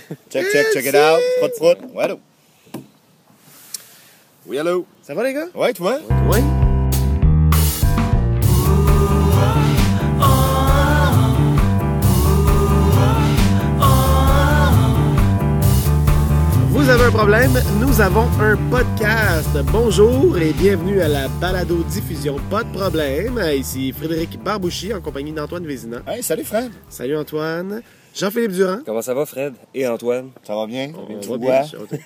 Check it out. Prout. Ouais, allô. Oui, allô. Ça va, les gars? Ouais, toi? Oui. Vous avez un problème? Nous avons un podcast. Bonjour et bienvenue à la balado-diffusion Pas de problème. Ici Frédéric Barbouchi en compagnie d'Antoine Vézina. Hey, salut, Fred. Salut Antoine. Jean-Philippe Durand. Comment ça va, Fred et Antoine? Ça va bien? On Tu va bois? bien.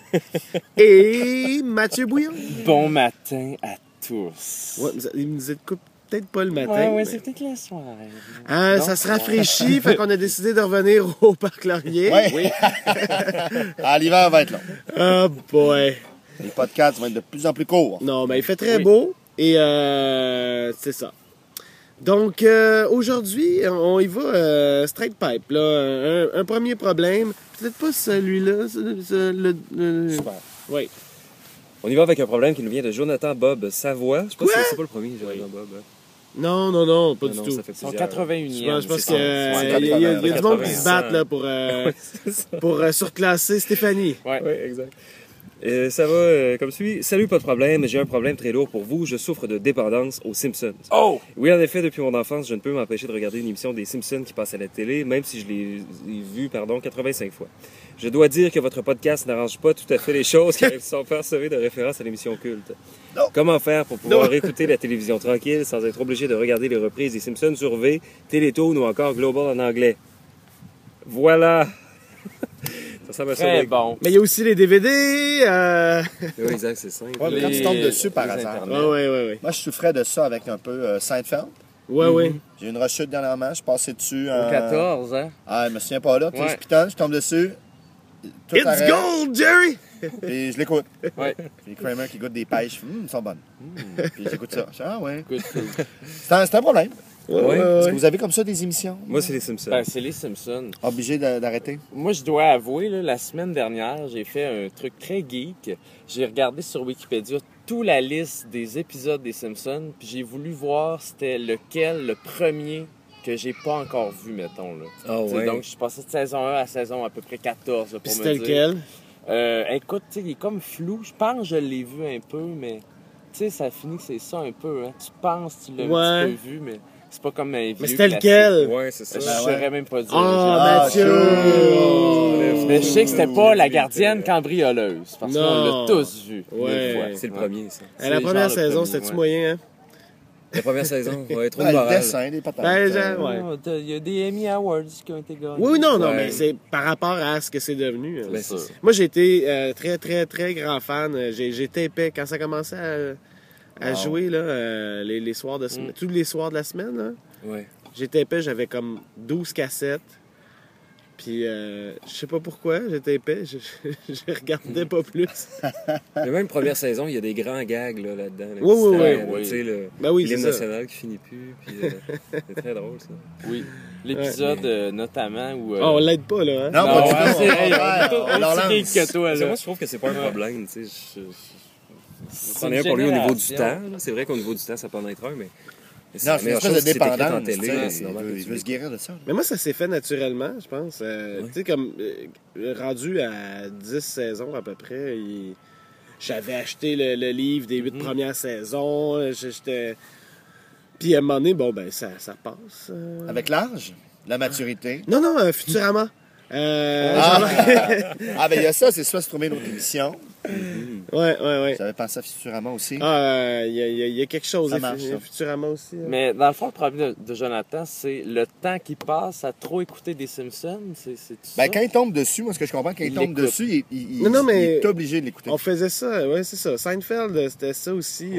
Et Mathieu Bouillon. Bon matin à tous. Ouais, il nous écoute peut-être pas le matin. Ouais, mais- c'est peut-être la soirée. Ah, ça se rafraîchit, fait qu'on a décidé de revenir au Parc Laurier. Ouais. Oui. Ah, l'hiver va être long. Oh boy. Les podcasts vont être de plus en plus courts. Non, mais il fait très Oui. beau et c'est ça. Donc aujourd'hui, on y va straight pipe. Là. Un premier problème, peut-être pas celui-là. Super. Oui. On y va avec un problème qui nous vient de Jonathan Bob Savoie. Je sais pas Quoi? si c'est pas le premier, Jonathan Bob. hein. Non, pas Non, du non, tout. ça fait Son plusieurs. 81e. Je pense c'est qu'il ça. y a du monde qui se 80. battent là, pour surclasser Stéphanie. Ouais. Oui, exact. Ça va comme suit. Salut, pas de problème. J'ai un problème très lourd pour vous. Je souffre de dépendance aux Simpsons. Oh! Oui, en effet, depuis mon enfance, je ne peux m'empêcher de regarder une émission des Simpsons qui passe à la télé, même si je l'ai vue, 85 fois. Je dois dire que votre podcast n'arrange pas tout à fait les choses car ils sont parsemés de références à l'émission culte. Non. Comment faire pour pouvoir Non. écouter la télévision tranquille sans être obligé de regarder les reprises des Simpsons sur V, Télétoon ou encore Global en anglais? Voilà! Ça ressemble à ça. Très mec. bon. Mais il y a aussi les DVD. Oui, exact, c'est simple. Ouais, mais quand tu tombes dessus par les hasard. internets. Ouais. Moi, je souffrais de ça avec un peu Seinfeld. Ouais. J'ai eu une rechute dernièrement. Je suis passé dessus. Au 14, hein? Ah, je me souviens pas là. Puis Ouais. je pitonne, je tombe dessus. Tout It's arrête, gold, Jerry! Puis je l'écoute. Ouais. Puis Kramer qui goûte des pêches. Ils sont bonnes. Puis j'écoute ça. Je dis, ah ouais. Good food. C'est un problème. Ouais. Est-ce que vous avez comme ça des émissions? Moi, c'est les Simpsons. Ben, c'est les Simpsons. Obligé d'arrêter? Moi, je dois avouer, là, la semaine dernière, j'ai fait un truc très geek. J'ai regardé sur Wikipédia toute la liste des épisodes des Simpsons, puis j'ai voulu voir c'était lequel le premier que j'ai pas encore vu, mettons. Là. Ah Tu sais, ouais. Donc, je suis passé de saison 1 à saison à peu près 14, là, Puis pour me c'était dire. lequel? Écoute, tu sais, il est comme flou. Je pense que je l'ai vu un peu, mais tu sais, ça finit que c'est ça un peu. Hein. Tu penses que tu l'as Ouais. un petit peu vu, mais c'est pas comme un vieux Mais c'était classique. lequel? Ouais, c'est ça. Je Ben ouais. saurais même pas dire. Oh, Ah, Mathieu! chaud. Mais je sais que c'était pas la gardienne cambrioleuse, parce qu'on Non. l'a tous vu. Ouais. Une fois. C'est le Ouais. premier, ça. À la C'est première genre le saison, premier, c'était-tu ouais. moyen, hein? La première saison, ouais, trop de Ouais, le morale. dessin, des patates. Ben, genre, ouais. Ah, il y a des Emmy Awards qui ont été gagnés. Oui, non, Ouais. mais c'est par rapport à ce que c'est devenu. Ben, C'est c'est ça. Moi, j'ai été très grand fan. J'ai tapé quand ça commençait à Wow. jouer là, les soirs de semaine. Tous les soirs de la semaine, là, Ouais. j'ai tapé, j'avais comme 12 cassettes. Puis, je sais pas pourquoi, j'ai tapé, je regardais pas plus. Mais même première saison, il y a des grands gags là, là-dedans. Là, Oui, oui, qui se oui. Tu sais, le Ben oui, l'hymne c'est ça. national qui finit plus. Puis, c'est très drôle, ça. Oui. L'épisode, notamment, où... Oh, on l'aide pas, là. Hein? Non, Non, pas du ouais, tout. c'est- hey, Ouais, on est on leur aussi lance. geek que toi, Parce que là. moi, je trouve que c'est pas un problème. Tu sais, C'est c'en est une un pour lui au niveau du génération. temps. là. C'est vrai qu'au niveau du temps, ça peut en être un, mais. c'est Non, la c'est une meilleure espèce chose, de c'est écrit en dépendance. télé, tu sais, là, c'est normal que il tu veut se guérir de ça. Mais moi, ça s'est fait naturellement, je pense. Ouais. Tu sais, comme rendu à 10 saisons à peu près, j'avais acheté le livre des 8 premières saisons. J'étais... Puis à un moment donné, bon, ben, ça passe. Avec l'âge, la maturité. Non, Futurama. Ah, ben il y a ça, c'est soit se trouver une autre émission. Ouais. J'avais pensé à Futurama aussi. Ah, il y a quelque chose. Ça marche, ça. Futurama aussi. hein. Mais dans le fond, le problème de Jonathan, c'est le temps qu'il passe à trop écouter des Simpsons. C'est tout Ben, ça. quand il tombe dessus, moi, ce que je comprends, quand il Il tombe l'écoute. dessus, il Non, mais- est obligé de l'écouter. On faisait ça, ouais, c'est ça. Seinfeld, c'était ça aussi.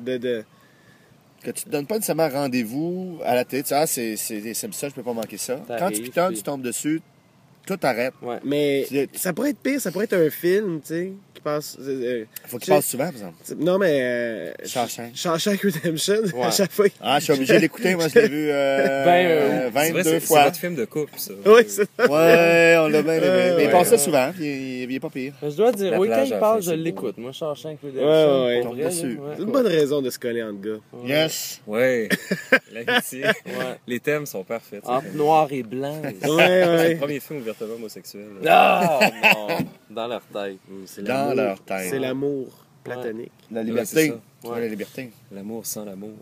Que tu te donnes pas nécessairement rendez-vous à la télé. Tu sais, ah, c'est des Simpsons, je peux pas manquer ça. Quand tu T'arrives, pitonnes, puis- tu tombes dessus, tout arrête. Ouais. Mais Tu- ça pourrait être pire, ça pourrait être un film, tu sais, qui passe... Faut qu'il tu sais, passe souvent, par exemple. Non, mais... Shawshank. Shawshank Redemption, à Ouais. chaque fois. Ah, je suis obligé de l'écouter. Moi, je l'ai vu C'est vrai, 22 c'est fois. votre film de couple, ça. Oui, c'est Ouais, on l'a bien aimé. Mais il ouais. passe ça souvent, puis il est pas pire. Je dois dire, La oui, quand plage il à la parle, fin, je c'est l'écoute. Moi, Shawshank Redemption, Ouais, pour tombe vrai, dessus. là, ouais. une bonne raison de se coller entre gars. Yes. Ouais, l'amitié. Ouais. Les thèmes sont parfaits. tu sais. Entre noir et blanc. Ouais, C'est ouais. le premier film ouvertement homosexuels. Ah, non! Dans leur tête. C'est Dans l'amour. leur tête. C'est l'amour platonique. La c'est liberté. ça. Ouais, la liberté. L'amour sans l'amour.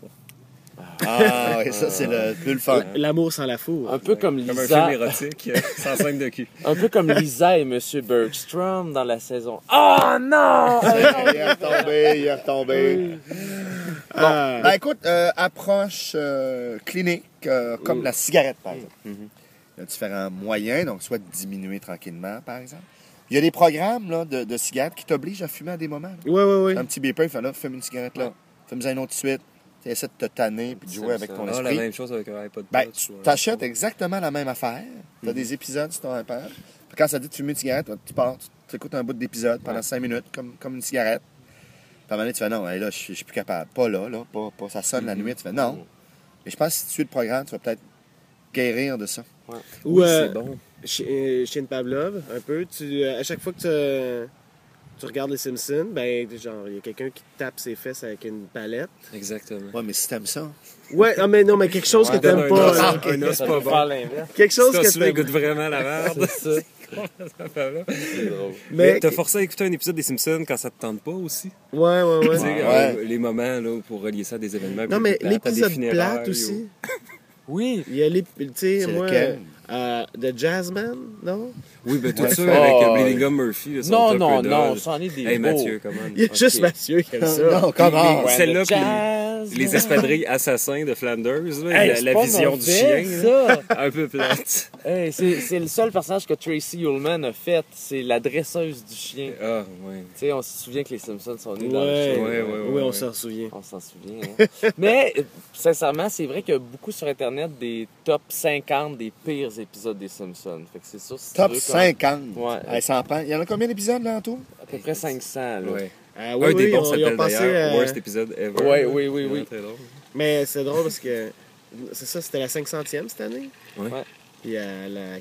Ah, oui, ça, c'est le plus le fun. L'amour sans la fourre. Un peu comme Comme un Lisa. film érotique sans scène de cul. Un peu comme Lisa et M. Bergstrom dans la saison. Oh non! Il est retombé, il est retombé. Ah. Ben écoute, approche clinique, comme la cigarette, par exemple. Il y a différents moyens, donc soit de diminuer tranquillement, par exemple. Il y a des programmes là, de cigarettes qui t'obligent à fumer à des moments. Là. Ouais. Un petit beeper, il fait là, fume une cigarette là, fume-en une autre de suite. Tu essaies de te tanner puis de jouer avec ton Ah, la esprit. même chose avec un iPod Ben, Touch. tu t'achètes exactement la même affaire. Tu as des épisodes sur ton iPad. Puis quand ça dit de fumer une cigarette, tu pars, tu écoutes un bout d'épisode pendant 5 minutes, comme une cigarette. Puis à un moment donné, tu fais non, hey, là, je suis plus capable. Pas là, pas ça sonne la nuit. Tu fais non. Mais je pense que si tu suis le programme, tu vas peut-être guérir de ça. Ou Oui, c'est bon. Chienne Pavlov, un peu. À chaque fois que tu regardes les Simpsons, ben, genre, il y a quelqu'un qui tape ses fesses avec une palette. Exactement. Ouais, mais si t'aimes ça. Ouais, mais quelque chose que t'aimes Un pas. os, là. un os Ça pas peut faire bon. l'inverse. Quelque chose Ça, que celui-là, il t'aimes. goûte vraiment la merde. C'est ça. C'est drôle. Mais Mais, t'as forcé à écouter un épisode des Simpsons quand ça te tente pas aussi. ouais. Tu sais, Ouais. les moments là, pour relier ça à des événements. Non, plus mais plates, à des l'épisode funérailles plate aussi. Oui. Il y a les. Tu sais, C'est moi. lequel? The Jazzman, non? Oui, ben tout Ouais. ça Oh, avec ouais. Bleeding Gum Murphy. Là, son Non, top non, idol. non, c'en est des Hey, beaux. Mathieu, comment? Il y a juste Mathieu qui aime ça. Non, comment? Les- celle-là, puis Jazz, Les espadrilles assassins de Flanders, là, Hey, la c'est pas vision du mauvais, chien. ça. là. Un peu plate. Hey, c'est le seul personnage que Tracy Ullman a fait. C'est la dresseuse du chien. Ah, ouais. Tu sais, on se souvient que les Simpsons sont nés dans le Ouais, chien. ouais, on ouais. s'en souvient. On s'en souvient. Hein. Mais, sincèrement, c'est vrai qu'il y a beaucoup sur Internet des top 50 des pires épisodes des Simpsons. Fait que c'est sûr, si tu Top veux, 50. Ouais. Hey, ça en prend. Il y en a combien d'épisodes là en tout? à peu près 500. Là. Ouais. Ah, Un des bons ils ont s'appelle passé, d'ailleurs Worst Episode Ever. Ouais, oui. Vraiment très drôle. Mais c'est drôle parce que c'est ça, c'était la 500e cette année. Ouais. Ouais. Puis à la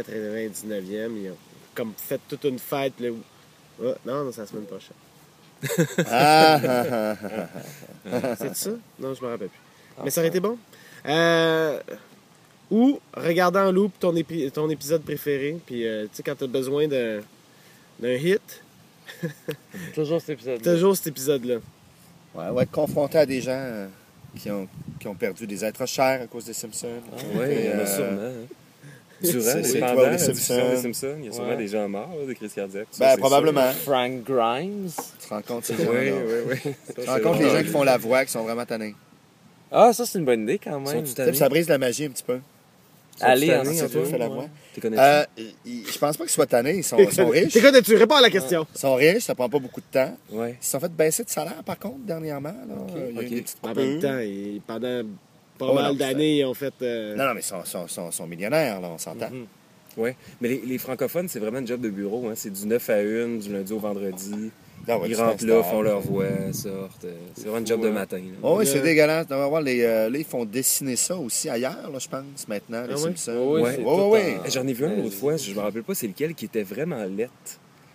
499e, ils ont comme fait toute une fête. Là, oh, non, c'est la semaine prochaine. C'est ça? Non, je me rappelle plus. Mais ça aurait été bon. Ou regarder en loop ton épisode préféré. Puis tu sais, quand tu as besoin d'un hit, Toujours cet épisode. toujours cet épisode-là. Ouais, on va être confronté à des gens qui ont perdu des êtres chers à cause des Simpsons. Ouais, il y en a Et, sûrement. Hein. Durant, c'est pendant toi, la les diffusion Simpsons. des Simpsons, il y a sûrement Ouais. des gens morts, là, des crises cardiaques. ça, Ben, c'est probablement. Frank Grimes. Tu te rends compte, ces sûr. gens-là. Oui. Tu te rends compte les gens qui font la voix, qui sont vraiment tannés. Ah, ça, c'est une bonne idée quand même. Sont-tu Tu sais, ça brise la magie un petit peu. Allez, tannés, C'est un toi peu, qui fais la ouais. voix. Tu connais Je pense pas qu'ils soient tannés. Ils sont riches. Écoute, tu réponds à la question. Ils sont riches, ça prend pas beaucoup de temps. Ouais. Ils se sont fait baisser de salaire, par contre, dernièrement. Là. Il y a eu ok. des petites En coupures. même temps, pendant pas Oh, mal non, d'années, ils ont fait. Non, mais ils sont millionnaires, là, on s'entend. Ouais. Mais les francophones, c'est vraiment un job de bureau. Hein. C'est du 9 à 1, du lundi au vendredi. Ah ouais, Ils tu rentrent là, t'installes. font leur voix, sortent. C'est vraiment un job de matin. Là. Oh, oui, c'est dégueulasse. On va voir là, ils font dessiner ça aussi ailleurs, là, je pense, maintenant, les Ah ouais? Simpsons. Oui, Ouais. c'est Ouais, tout ouais. en- J'en ai vu un l'autre fois, je me rappelle pas c'est lequel, qui était vraiment lettre.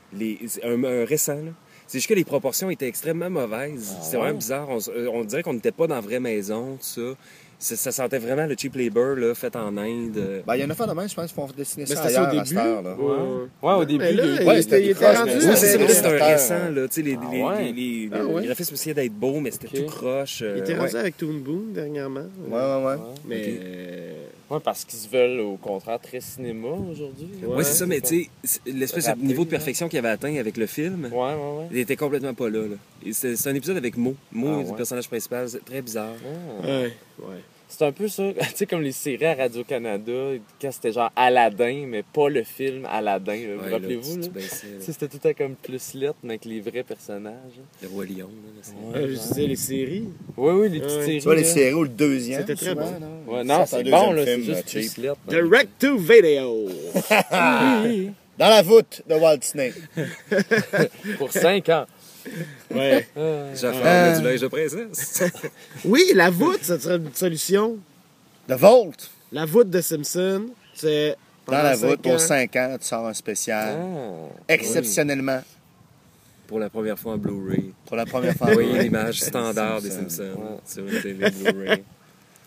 Un récent, là. C'est juste que les proportions étaient extrêmement mauvaises. C'était vraiment bizarre. On dirait qu'on n'était pas dans la vraie maison, tout ça. Ça sentait vraiment le cheap labor, là, fait en Inde. Ben, il y en a fait demain, je pense qu'ils font dessiner Mais ça c'était ça au ailleurs à cette début. heure, là. Ouais, au début. Mais là, il y a eu- Ouais, il c'était était croche, rendu. mais- Oui, c'est ça, avec- mais c'était un avec- récent, là. Tu sais, les ouais? graphismes essayaient d'être beaux, mais c'était Ok. tout croche. Il était ouais. rendu avec Toon Boom dernièrement. Ouais. Mais. Ok. Ouais, parce qu'ils se veulent, au contraire, très cinéma aujourd'hui. Ouais, c'est ça, mais tu sais, l'espèce de Rappelé, niveau de là. perfection qu'il avait atteint avec le film, Ouais. il était complètement pas là. Et c'est un épisode avec Mo. Mo Ah, est le ouais. personnage principal, c'est très bizarre. Ah. Ouais. C'est un peu ça, tu sais, comme les séries à Radio-Canada, quand c'était genre Aladdin, mais pas le film Aladdin. Là. Vous Ouais, rappelez-vous? là, Là? tu baissais, Tu sais, c'était tout le temps comme plus lettre, mais avec les vrais personnages. là. le Roi Lion. Là, c'est- Ouais, Je disais les séries. Oui, les petites Ouais. séries. Tu vois, les là. séries ou le deuxième. C'était très souvent, bon. là. Ouais, Ça, non, un c'est deuxième bon, là, c'est film, juste cheap. plus lettre. Direct to video. Oui, Dans la voûte de Walt Disney. pour 5 ans. Ouais. J'ai affaire du linge de princesse. Oui, la voûte, ça serait une solution. The Vault. La voûte de Simpson, c'est. Dans la pendant voûte, 5 ans. pour 5 ans, tu sors un spécial. Ah. Exceptionnellement, Pour la première fois en Blu-ray. pour la première fois. Vous voyez l'image standard des Simpsons. Simpsons Ouais. sur une télé Blu-ray.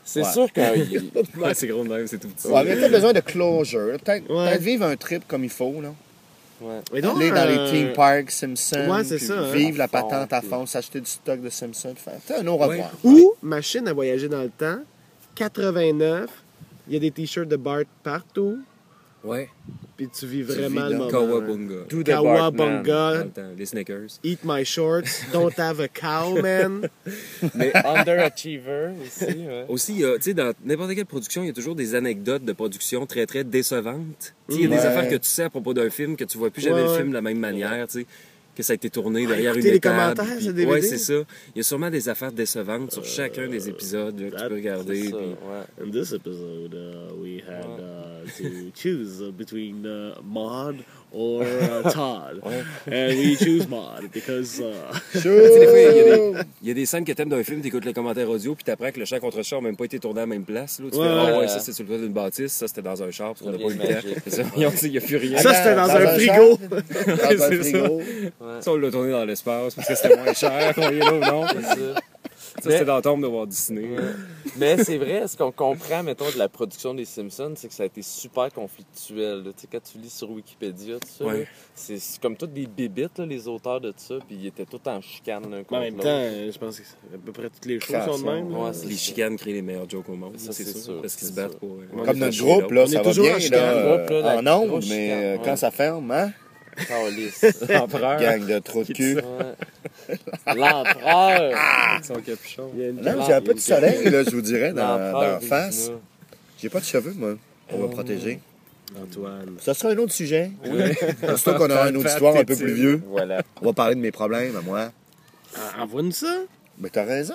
C'est Ouais. sûr que... Ouais, c'est gros de même, c'est tout petit. Ouais, mais peut-être besoin de closure. Peut-être Ouais. vivre un trip comme il faut, là. Ouais. Mais donc, Aller dans les theme parks Simpson, Ouais, c'est puis ça, hein. vivre la À fond, patente à puis- fond, s'acheter du stock de Simpson, faire un au revoir. Ou machine à voyager dans le temps, 89, il y a des t-shirts de Bart partout, Ouais. puis tu vis vraiment le vis dans moment. Kawabunga. Do the Kawabunga. Bartman. Dans le temps, les Snickers. Eat my shorts, don't have a cow, man. Mais Underachiever aussi, ouais. Aussi, tu sais, dans n'importe quelle production, il y a toujours des anecdotes de production très, très décevantes. Tu sais, il y a des Ouais. affaires que tu sais à propos d'un film, que tu vois plus jamais Ouais, le ouais. film de la même manière, tu sais. Que ça a été tourné derrière une écouter les étable. commentaires, puis- ce DVD. Ouais, c'est ça. Il y a sûrement des affaires décevantes sur chacun des épisodes là, que tu peux regarder. C'est ça, puis- ouais. In this episode, we had to choose between Maud or Todd. And we choose Maud because... Tu sais, des fois, il y a des scènes que t'aimes d'un film, t'écoutes le commentaire audio, puis t'apprends que le char contre char n'a même pas été tourné à la même place. Là. Tu Ouais, fais, ah ouais. ouais, ça c'est sur le toit d'une bâtisse, ça c'était dans un char, parce qu'on n'a pas eu le Rien de temps. magique. C'est ça, voyons, tu sais, il n'y a plus rien. Ça, c'était dans un frigo. Dans un C'est frigo. Ça, on l'a tourné dans l'espace, parce que c'était moins cher, qu'on y est là ou non. C'est ça. Ça, c'était dans le tombe de Walt Disney. Mais c'est vrai, ce qu'on comprend, mettons, de la production des Simpsons, c'est que ça a été super conflictuel. là. Tu sais, quand tu lis sur Wikipédia, tout ça, Ouais. là, c'est comme toutes des bébites, là, les auteurs de ça, puis ils étaient tous en chicane l'un Mais en contre même l'autre. temps, je pense que à peu près toutes les choses sont de même. là. Ouais, c'est Les ça. chicanes créent les meilleurs jokes au monde, Ça, c'est c'est sûr. sûr, Parce qu'ils se c'est battent sûr. pour. Comme notre fâcher groupe, là, On est ça va toujours bien, en chicane, là, le groupe, là, la en nombre, grosse mais chicane, quand ouais. ça ferme, hein? Calisse. L'empereur. Gang de trous de cul. Ouais. L'empereur! Avec son capuchon. Il y a une Non, j'ai un peu de soleil, là, je vous dirais, dans L'empereur face. Vizina. J'ai pas de cheveux, moi, pour me protéger. Antoine. Ça sera un autre sujet. Surtout qu'on aura un auditoire un peu plus vieux. Voilà. On va parler de mes problèmes à moi. Ah, envoie-nous ça. Mais t'as raison.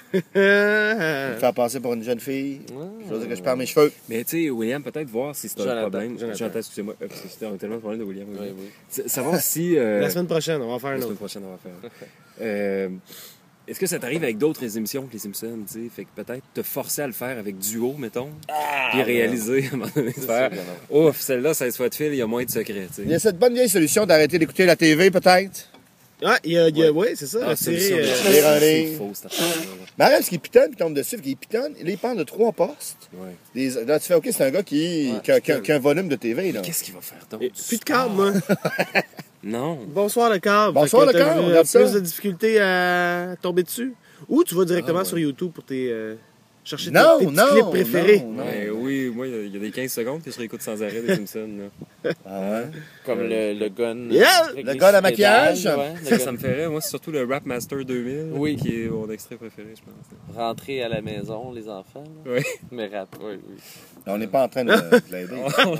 Me faire passer pour une jeune fille. Je veux dire que je perds mes cheveux. Mais tu sais, William, peut-être voir si c'est un Jonathan. problème. Jonathan. Excusez-moi. Parce que c'était tellement de problèmes de William. Oui, oui. Savoir si. La semaine prochaine, on va en faire La un semaine autre. prochaine, on va faire. Est-ce que ça t'arrive avec d'autres émissions que les Simpsons, tu sais? Fait que peut-être te forcer à le faire avec duo, mettons, puis réaliser à un moment donné de faire ouf, celle-là, 16 fois de fil, il y a moins de secrets, tu Il y sais. a cette bonne vieille solution d'arrêter d'écouter la TV, peut-être. Ah, ouais, c'est ça, la série. Lire un C'est livre. faux, cette affaire-là. Mais arrête, parce qu'il pitonne, puis il tombe dessus, puis il pitonne. Et là, il parle de 3 postes. Ouais. Là, tu fais, OK, c'est un gars qui a un volume de TV, là. Qu'est-ce qu'il va faire d'autre? Plus de câble, moi. Non. Bonsoir, le câble. Bonsoir, Fait que le t'as câble, eu, regarde ça. plus de difficultés à tomber dessus. Ou tu vas directement Ah, ouais. sur YouTube pour chercher Non, tes petits non, clips préférés. non, non. Ben oui, moi, il y a des 15 secondes que je réécoute sans arrêt des Simpsons. Là. Ah ouais? Comme le gun. Yeah! avec Le les gun à pédales, maquillage. ouais, le Ça, gun- ça me ferait, moi, c'est surtout le Rap Master 2000, Oui. qui est mon extrait préféré, je pense. Rentrer à la maison, les enfants. là. Oui. Mais rap, oui, oui. On n'est pas en train de l'aider.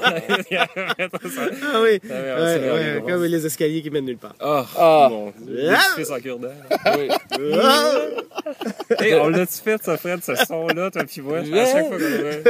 Ah oui. Ah, Ouais, comme les escaliers qui mènent nulle part. Ah, mon Dieu. Ah! Fils en cure-dent. Oui. Hey, on l'a-tu fait, ça, Fred, ce son-là, toi, puis moi, à chaque fois qu'on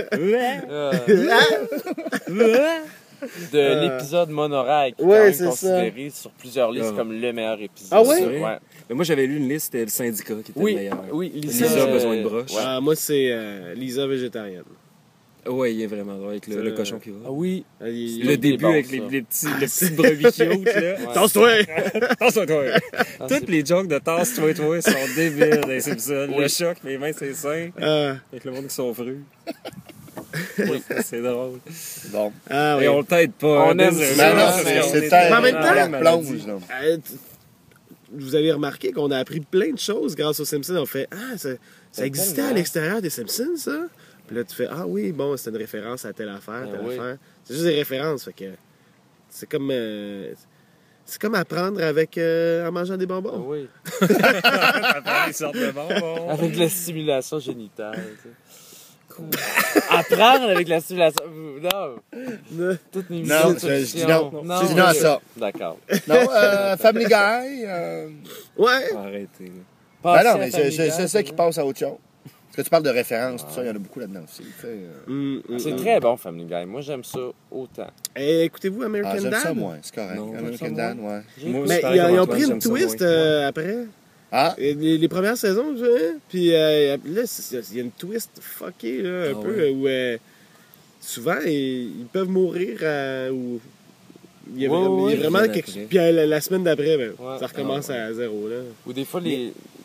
De l'épisode Monorail, qui est Ouais, quand même c'est considéré sur plusieurs listes Ah. comme le meilleur épisode. Ah ouais? Ouais. Mais moi, j'avais lu une liste, c'était le syndicat qui était Oui, le meilleur. oui, Lisa a besoin de broche. Ouais. Ah, moi, c'est Lisa végétarienne. Ouais, il est vraiment drôle, avec le cochon qui va. Ah oui. Il- Le C'est début bon, avec ça. les petits brebis cute, là. Tasse-toi! Tasse-toi, toi! Ah, Toutes les jokes de tasse-toi, toi sont débiles dans les Simpsons. Oui. Le choc, les mains, c'est seins, avec le monde qui sont frus. Oui, c'est drôle. Bon. Ah oui. Et on le t'aide pas. On aime désolé. ça, Mais non, mais c'est Mais en même tellement temps- la plonge, là. Vous avez remarqué qu'on a appris plein de choses grâce aux Simpsons. On fait Ah, ça existait à tellement. l'extérieur des Simpsons, ça? Puis là, tu fais Ah oui, bon, c'est une référence à telle affaire, telle oui. affaire. C'est juste des références, fait que c'est comme. C'est comme apprendre avec en mangeant des Ah bonbons. oui. T'apprends les sortes de bonbons. Avec la stimulation génitale. tu sais. Apprendre avec la stimulation. Non. Toute une Non, émission de je dis solution. non. Je dis non à ça. D'accord. Non, Family Guy. Ouais. Arrêtez. Ben non, mais je sais qu'il passe à autre chose. Parce que tu parles de références, tout ça, il y en a beaucoup là-dedans aussi. tu sais. C'est très bon, Family Guy. Moi, j'aime ça autant. Et écoutez-vous American Ah, j'aime Dad? ça, moi, c'est correct. Non, j'aime American ça, Dad, ouais. Moi aussi, Mais pareil comme ils ont Antoine, pris une j'aime ça twist moins. après. Ah, Et les premières saisons, tu vois, puis là, il y a une twist fuckée, là, un Ah peu, ouais. où souvent, ils peuvent mourir ou... Il y a Ouais, vraiment, ouais, il y a vraiment bien quelque après. Puis la semaine d'après, ben, Ouais. ça recommence Ah ouais. à zéro, là. Ou des fois,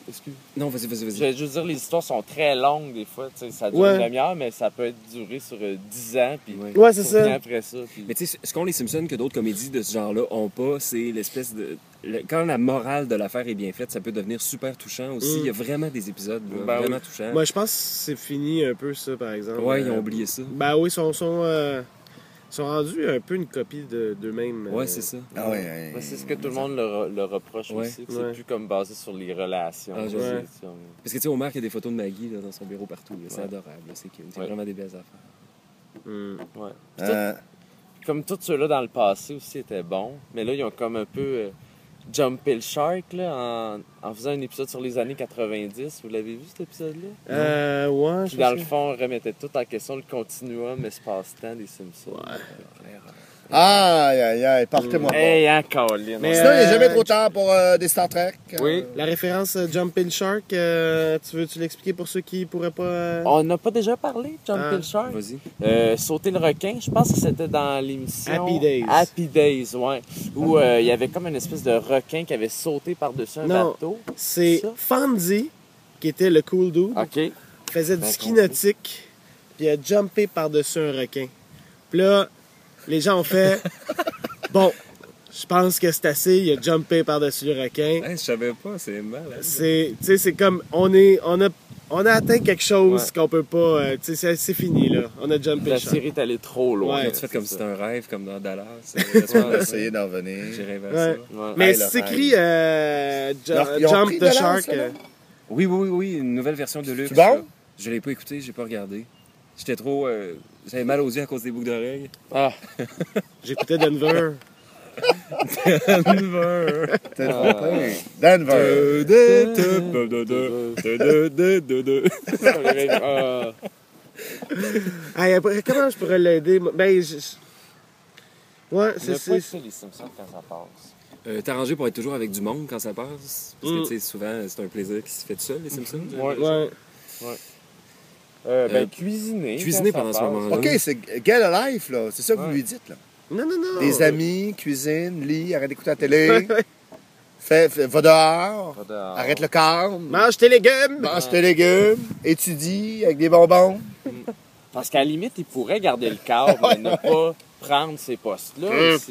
excuse. Non, vas-y. Je veux juste dire, les histoires sont très longues des fois. Tu sais, ça dure Ouais. une demi-heure, mais ça peut être duré sur 10 ans. Puis Ouais, c'est faut ça. venir après ça. Puis... Mais tu sais, ce qu'ont les Simpsons que d'autres comédies de ce genre-là ont pas, c'est l'espèce de... Quand la morale de l'affaire est bien faite, ça peut devenir super touchant aussi. Il y a vraiment des épisodes là, Ben vraiment oui. touchants. Moi, je pense que c'est fini un peu, ça, par exemple. Ouais, ils ont oublié ça. Ben oui, ils sont rendus un peu une copie d'eux-mêmes. Ouais, c'est ça. Ah ouais. Ben, c'est ce que tout le monde leur reproche Ouais. aussi, que Ouais. c'est plus comme basé sur les relations. Ah, je sais. Parce que tu sais, Homer, il y a des photos de Maggie là, dans son bureau partout. là. C'est Ouais. adorable. là. C'est cute. C'est Ouais. vraiment des belles affaires. Ouais. Euh, Comme tous ceux-là dans le passé aussi étaient bons, mais là, ils ont comme un peu jumpé le shark là, en faisant un épisode sur les années 90. Vous l'avez vu, cet épisode-là? Ouais, Qui, dans le fond, remettait tout en question le continuum espace-temps des Simpsons. Aïe, partez-moi pas. Hey, hein, Colin. Mais, Sinon, il n'est jamais trop tard pour des Star Trek. Oui. La référence Jump in Shark, tu veux-tu l'expliquer pour ceux qui pourraient pas... On n'a pas déjà parlé de Jump Ah. in Shark? Vas-y. Sauter le requin, je pense que c'était dans l'émission Happy Days. Happy Days, ouais. Où il y avait comme une espèce de requin qui avait sauté par-dessus un Non. bateau. C'est Ça? Fonzie, qui était le cool dude, OK. faisait du Ben ski compris. nautique, puis il a jumpé par-dessus un requin. Puis là, les gens ont fait... Bon, je pense que c'est assez, il a jumpé par-dessus le requin. Hey, je savais pas, c'est mal. hein. Tu sais, c'est comme, on a atteint quelque chose Ouais. qu'on peut pas... tu sais, c'est fini, là. On a jumpé La le shark. série est allée trop loin. Ouais. Ils ont fait comme si c'est c'était un rêve, comme dans Dallas. On va essayer d'en revenir. J'ai rêvé à Ouais. ça. ça. Ouais. Mais Hey, le c'est rêve. écrit Ils ont Jump pris the de l'avance, Shark. ça, là? Oui, une nouvelle version de luxe. C'est bon? là. Je l'ai pas écouté, j'ai pas regardé. J'étais trop... J'avais mal aux yeux à cause des boucles d'oreilles. Ah, J'écoutais Denver. T'es trompé. Denver. ah. Hey, après, comment je pourrais l'aider? moi? Ben, ouais, Il n'y a c'est... pas écouté les Simpsons quand ça passe. T'es arrangé pour être toujours avec du monde quand ça passe? Parce que, Mm. tu sais, souvent, c'est un plaisir qui se fait tout seul, les Simpsons. Ouais. Cuisiner. Cuisiner quand pendant ça ce passe. moment-là. OK, c'est Get a Life, là. C'est ça que vous Ouais. lui dites, là. Non. Des amis, cuisine, lit, arrête d'écouter la télé. Va dehors. Va dehors. Arrête le corps. Mange tes légumes! Mange tes légumes. Étudie avec des bonbons. Parce qu'à la limite, il pourrait garder le cadre, mais ne pas prendre ces postes-là. Mm.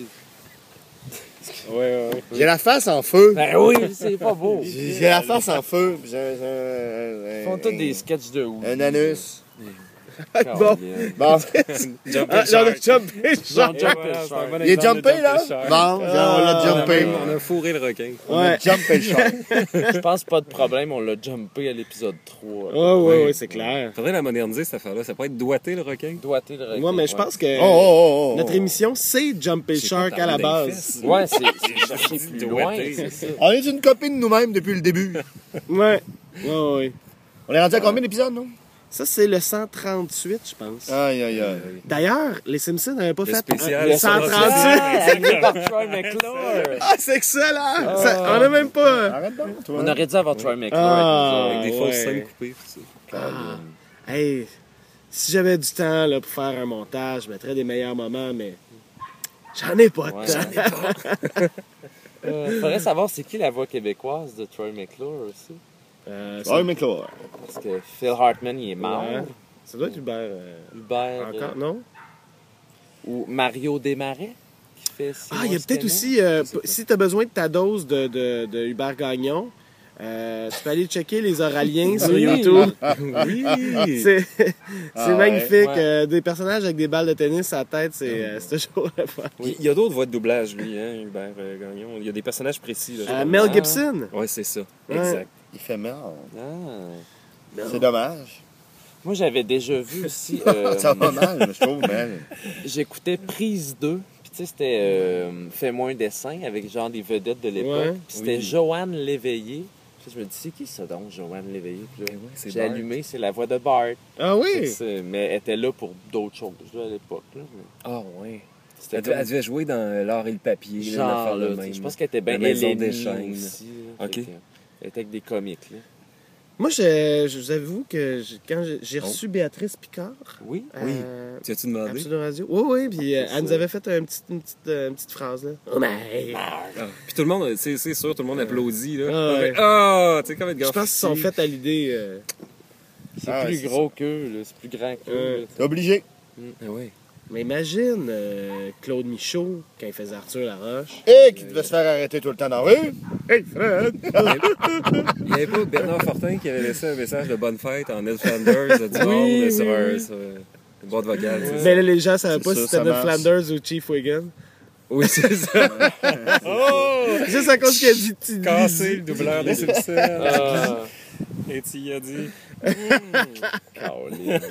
Ouais. J'ai la face en feu. Ben oui, c'est pas beau. J'ai la face en feu. Ils font tous des sketchs de ouf. Un anus. Bon. Bon. J'en ai jumpé le shark. Il est jumpé, là? Bon, on l'a jumpé. On a fourré le requin. On a Ouais. jumpé le shark. Je pense pas de problème, on l'a jumpé à l'épisode 3. Ouais, c'est clair. Faudrait la moderniser, cette affaire-là. Ça pourrait être doigté, le requin. Doigté le requin. Moi, mais je pense que Oh. notre émission, c'est Jumper le C'est Shark pas à la dans les base. fesses. Ouais, c'est chercher plus loin, Doigté. c'est ça. On est une copie de nous-mêmes depuis le début. Ouais. On est rendu à combien d'épisodes, non? Ça, c'est le 138, je pense. Aïe. D'ailleurs, les Simpsons n'avaient pas Le fait spécial le 138. 138. Animé par Troy McClure. Ah, c'est excellent! On a même pas... Arrête donc, toi. On aurait dû avoir Troy McClure Ah. avec nous Avec des ouais. fausses scènes coupées. tout ça. Hey, si j'avais du temps là, pour faire un montage, je mettrais des meilleurs moments, mais j'en ai pas de Ouais. temps. Faudrait savoir c'est qui la voix québécoise de Troy McClure aussi. Ouais, mais Claude. Parce que Phil Hartman, il est mort. Ouais. Ça doit être Hubert. Hubert. Encore, non? Ou Mario Desmarais qui fait. Ah, il y a peut-être aussi, si tu as besoin de ta dose de Hubert Gagnon, tu peux aller checker les Oraliens sur Oui. YouTube. Oui! C'est magnifique. Ouais. Des personnages avec des balles de tennis à la tête, c'est toujours le fun. Il y a d'autres voix de doublage, lui, hein, Hubert Gagnon. Il y a des personnages précis. Là, Mel Gibson. Ouais, c'est ça. Ouais. Exact. Il fait mal. Ah. C'est dommage. Moi, j'avais déjà vu aussi. Ça va mal, je trouve, mais... J'écoutais Prise 2. Puis, tu sais, c'était Fais-moi un dessin avec genre des vedettes de l'époque. Ouais. Puis, c'était Oui. Joanne Léveillé. Puis, je me dis, c'est qui ça donc, Joanne Léveillé? Puis là, ouais, c'est j'ai Bart. allumé, c'est la voix de Bart. Ah Fait oui? que mais elle était là pour d'autres choses là, à l'époque. Là. Mais Ah, ouais. C'était Elle devait jouer dans L'Art et le Papier. là, une genre, affaire de là, même. je pense qu'elle était bien La Maison Hélène des Chaînes. aussi. Là. Ok. Fait que, elle était avec des comiques. Là. Moi, je vous avoue que quand j'ai reçu Béatrice Picard... Oui. Tu as-tu demandé? Absolument Radio. Oui, puis elle nous avait fait une petite phrase, là. Oh, mais... Ah. Puis tout le monde, c'est sûr, tout le monde applaudit, là. Ah, ouais. Ah, tu sais, comme être Je pense qu'ils sont faits à l'idée... C'est Ah, plus c'est gros qu'eux, là. C'est plus grand qu'eux. là. T'es obligé. Ah oui. Mais imagine Claude Michaud, quand il faisait Arthur Laroche. Et qui devait se faire arrêter tout le temps dans la rue. Hey, Fred! Il n'y avait pas Bernard Fortin qui avait laissé un message de bonne fête en Ned Flanders du monde sur une boîte vocale. tu sais. Mais là, les gens ne savaient C'est pas ça, si c'était ça Ned marche. Flanders ou Chief Wiggum. Oui, c'est ça. Juste à cause qu'il a dit petit Cassé le doubleur des Simpsons. Ah, Et tu y as dit. Caroline.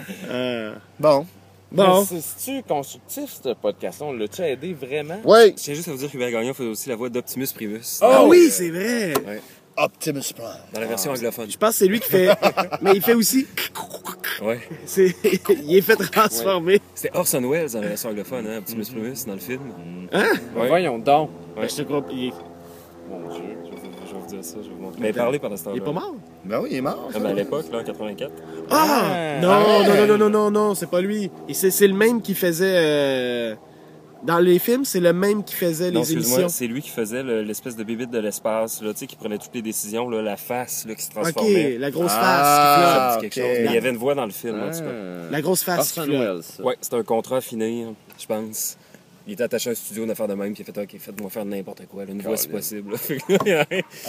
Bon. Bon. Mais c'est-tu constructif, ce podcast-là? On l'a-tu aidé vraiment? Oui. Je tiens juste à vous dire qu'Hubert Gagnon fait aussi la voix d'Optimus Primus. Ah oui, c'est vrai. Optimus Prime. Dans la version anglophone. Je pense que c'est lui qui fait... Mais il fait aussi... Ouais. Il est fait transformer. C'était Orson Welles dans la version anglophone, hein, Optimus Primus, dans le film. Hein? Ouais. Voyons donc. Ben, je te crois. Mon Dieu. Je vais vous dire ça, je vais vous montrer. Mais parlez pendant ce temps-là. Il est pas mort? Ben oui, il est mort. Comme à l'époque, là, en 84. Ah! Non, c'est pas lui. Et c'est le même qui faisait... Dans les films, c'est le même qui faisait Non, les excuse-moi, émissions. c'est lui qui faisait l'espèce de bébite de l'espace, là, tu sais, qui prenait toutes les décisions, là, la face, là, qui se OK, transformait. la grosse Ah. face Ça me dit ok. quelque chose. Mais il y avait une voix dans le film, en tout cas. qui flotte. La grosse face qui Orson flotte. Welles, ça. Ouais, c'était un contrat à finir, je pense. Il était attaché à un studio, une affaire de même, qui a fait, OK, faites-moi faire n'importe quoi, là, une voix si possible. Là. Fait que là,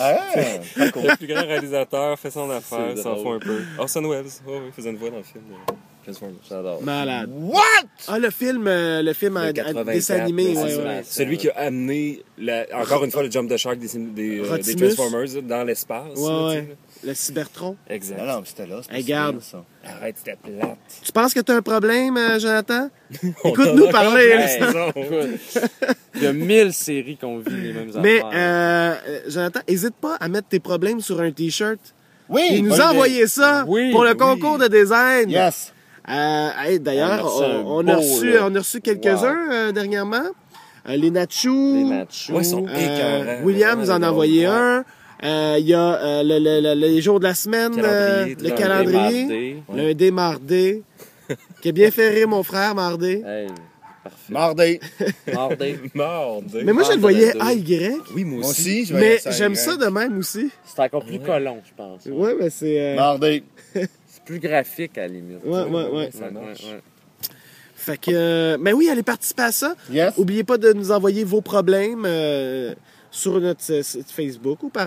le plus grand réalisateur fait son affaire, C'est s'en fout drôle. un peu. Orson Welles, oh, oui, il faisait une voix dans le film. Transformers. J'adore. Malade. What? Ah, le film en 84, dessin animé, là, ouais, c'est ça. ouais. Celui qui a amené, encore une fois, le jump the shark des Rodimus. Transformers là, dans l'espace. Ouais, là, ouais. tu sais, Le Cybertron. là. Exact. Non, non, mais c'était là. C'était Hey, garde. ça. Arrête, c'était plate. Tu penses que t'as un problème, Jonathan? Écoute-nous parler. Hey, là. écoute, il y a 1000 séries qu'on vit les mêmes Mais, affaires. Jonathan, hésite pas à mettre tes problèmes sur un T-shirt. Oui! Il nous bonne a idée. envoyé ça Oui, pour le oui. concours de design. Yes. D'ailleurs, On a reçu un on a reçu quelques-uns dernièrement. Les Nachous. Les Nachos. Ouais, ils sont écœurants. William nous en a envoyé un. Il y a les jours de la semaine, Calendrier, le lundi, calendrier, mardi. lundi, mardi, qui a bien fait rire mon frère, mardi. Hey, parfait. Mardi. Mardi. Mordé. Mais moi, je le Vendredi. voyais AY, Oui, moi Moi aussi. aussi, je vais mais laisser j'aime aller. ça de même aussi. C'est encore plus collant, je pense. Ouais, mais c'est... Mardi. C'est plus graphique, à la limite. Ouais. Ça marche. Fait que... mais oui, allez participer à ça. Yes. Oubliez pas de nous envoyer vos problèmes sur notre site Facebook ou par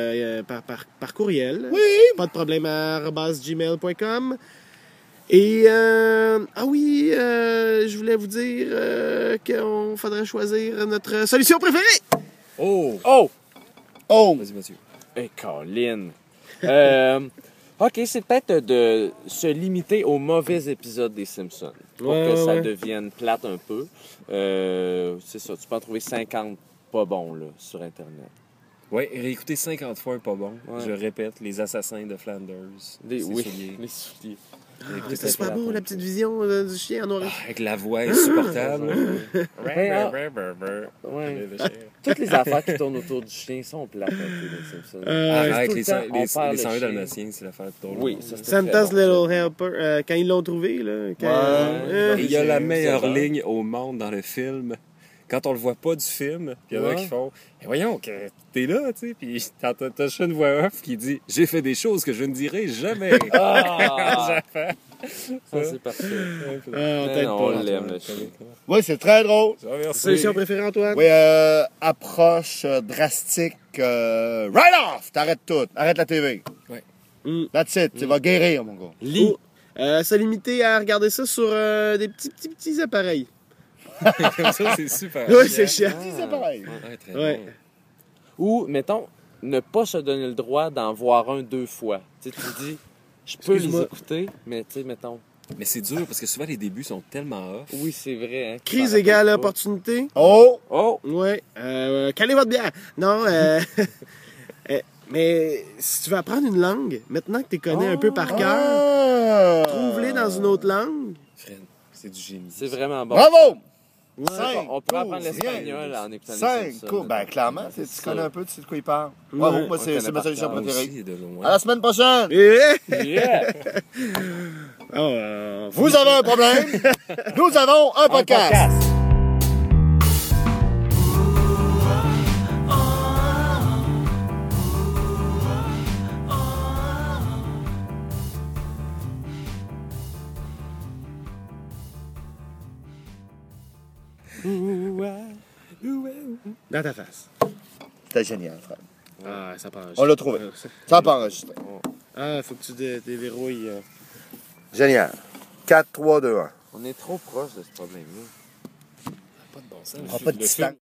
courriel. Oui. Pas de problème à @gmail.com. Et je voulais vous dire qu'on faudrait choisir notre solution préférée. Oh! Oh! Oh. Vas-y, Mathieu. Hey, Colin. OK, c'est peut-être de se limiter aux mauvais épisodes des Simpsons pour Ouais, que ça ouais. devienne plate un peu. C'est ça, tu peux en trouver 50 pas bons là, sur Internet. Ouais, réécouter 50 fois pas bon. Ouais. Je répète, les assassins de Flanders. Les, ses oui, souliers. les souliers. Réécouter C'est ça super fois beau, après. la petite vision du chien en noir. Avec la voix insupportable. Ouais. Toutes les affaires qui tournent autour du chien sont plates un peu, les Simpsons. Arrête, tout le les temps, on parle les de 101 chien. dalmatiens, c'est l'affaire de drôle. Oui, ça c'était Santa's très bon, Little Helper, quand ils l'ont trouvé, là. Et il y a la C'est meilleure bon. ligne au monde dans le film. Quand on le voit pas du film, puis il y en a Ouais. qui font « Voyons, que t'es là, tu sais. » Puis t'as juste une voix off qui dit « J'ai fait des choses que je ne dirai jamais. » Ah, ça c'est parfait. on t'aide On pas. l'aime, le chien. Oui, c'est très drôle. Merci. Solution préférée, Antoine? Oui, approche drastique. Right off! T'arrêtes tout. Arrête la TV. Ouais. That's it. Tu vas guérir, mon gars. Lit. Se limiter à regarder ça sur des petits appareils. Comme ça, c'est super. Oui, c'est chiant. C'est pareil. Ouais, très Ouais. bon. Ou, mettons, ne pas se donner le droit d'en voir un 2 fois. Tu sais, tu te dis, je peux les Excuse-moi. écouter, mais tu sais, mettons. Mais c'est dur parce que souvent les débuts sont tellement off. Oui, c'est vrai. Hein, Crise ça égale rappelle pas. opportunité. Oh! Oh! Ouais. Calez votre bière. Non, mais si tu veux apprendre une langue, maintenant que tu connais un peu par cœur, Ah! trouve-les dans une autre langue. Fred, c'est du génie. C'est vraiment bon. Bravo! 5 On pourrait apprendre cours, l'espagnol rien. en écoutant les 5 Simpsons. cours. Ben, clairement, tu connais un peu, tu sais de quoi il parle. Bravo, moi, c'est ma solution Moi préférée. aussi, de loin. À la semaine prochaine! Yeah! Vous avez un problème? Nous avons un podcast. Dans ta face. C'était génial, frère. Ah, ça part. On l'a trouvé. Ça n'a pas enregistré. Ah, faut que tu déverrouilles. Génial. 4, 3, 2, 1. On est trop proche de ce problème-là. Pas de bon sens. On prend pas de distance.